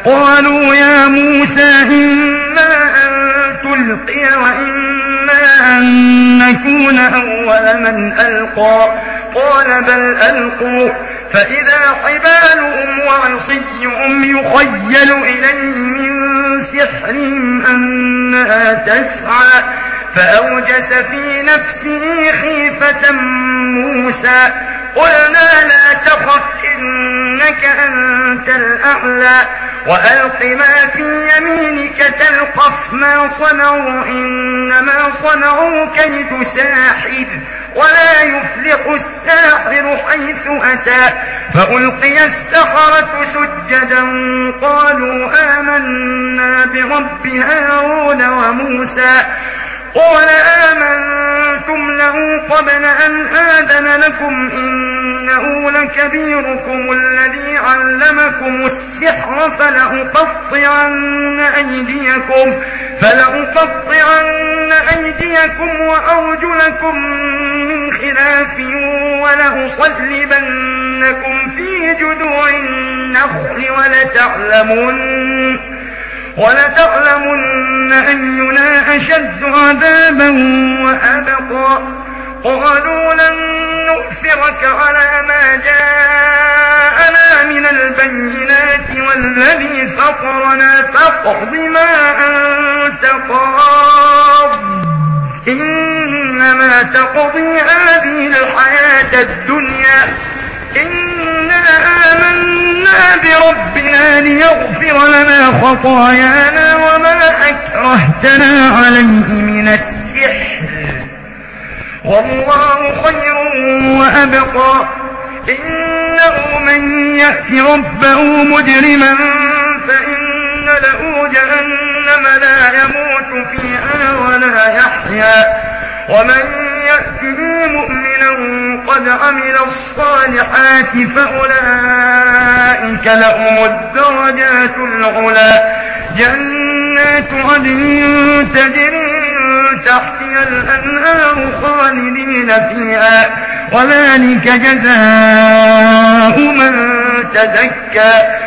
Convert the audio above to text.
قالوا يا موسى إما أن تلقي وإما أن نكون أول من ألقى قال بل ألقوا فإذا حبالهم وعصيهم يخيل إليه من سحرهم أنها تسعى فأوجس في نفسه خيفة موسى قلنا لا تخف إنك أنت الأعلى وألق ما في يمينك تلقف ما صنعوا إنما صنعوا كيد ساحر ولا يفلح الساحر حيث أتى فألقي السحرة سجدا قالوا آمنا برب هارون وموسى قال آمنتم له قبل أن آذن لكم إنه لكبيركم الذي علمكم السحر فلأقطعن أيديكم وأرجلكم من خلاف ولأصلبنكم في جذوع النخل ولتعلمن أينا أشد عذابا وأبقى قالوا لن نؤثرك على ما جاءنا من البينات والذي فطرنا فاقض ما أنت قاض إنما تقضي هذه الحياة الدنيا إنا آمنا بربنا ليغفر لنا خطايانا وما أكرهتنا عليه من السحر والله خير وأبقى إنه من يأت ربه مجرما فإن له جهنم لا يموت فيها ولا يحيا ومن يأته مؤمنا قد عمل الصالحات فأولئك لهم الدرجات العلى جنات عدن تجري من تحتها الأنهار خالدين فيها وذلك جزاء من تزكى